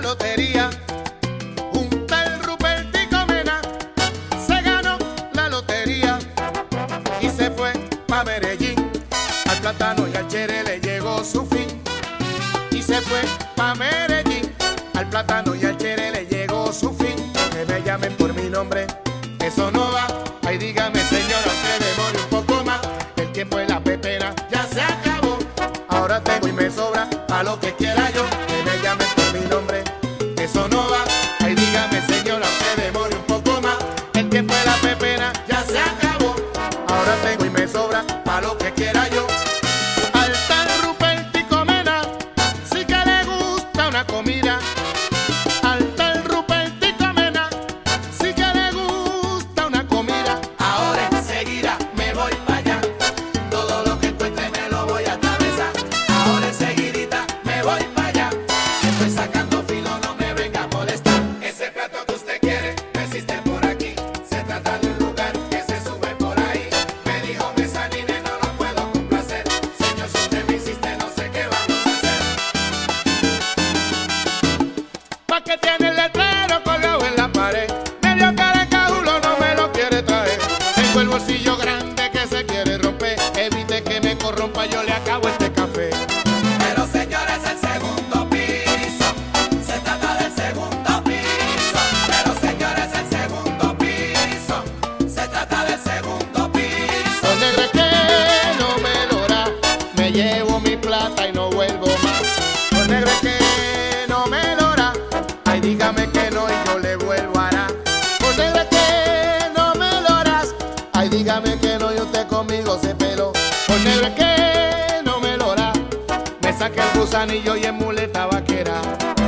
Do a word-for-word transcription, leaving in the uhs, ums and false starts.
lotería. Un tal Rupertico Mena se ganó la lotería y se fue pa' Medellín. Al plátano y al chere le llegó su fin. Y se fue pa' Medellín. Al plátano y al chere le llegó su fin. Que me llamen por mi nombre, eso no va. Ay, dígame, señora, que demore un poco más. El tiempo de la pepera ya se acabó. Ahora tengo y me sobra a lo que quiera yo. Que me llamen por mi nombre, eso no va. Ay, dígame, señora, que demore un poco más. El tiempo de la pepera ya se acabó. Ahora tengo y me sobra a lo que quiera yo. Al tal Rupertico Mena sí que le gusta una comida. Al tal Rupertico Mena sí que le gusta una comida. Ahora enseguida me voy para allá. Todo lo que encuentre me lo voy a atravesar. Ahora enseguidita me voy para allá. Estoy sacando filo, no me venga a molestar. Ese plato que usted quiere no existe por aquí. Se trata de un lugar que se sube por ahí. Me dijo Mezzanine, no lo puedo complacer. Señor, si usted me insiste, no sé qué vamos a hacer. Pa' que tiene el letrero colgado en la pared. Medio caracajulo no me lo quiere traer. Tengo el bolsillo grande que se quiere romper. Evite que me corrompa, yo le acabo este café. Pero señores, el segundo piso. Se trata del segundo piso. Pero señores, el segundo piso. Se trata del segundo piso. Con el que no me lo da, me llevo mi plata y no vuelvo más. Con el que no me lo da, ay, dígame que no y yo le vuelvo a dar. Con el que no me lo das, ay, dígame que no y usted conmigo se peló. Con el que no me lo da, me saque el gusanillo y en muleta vaquera.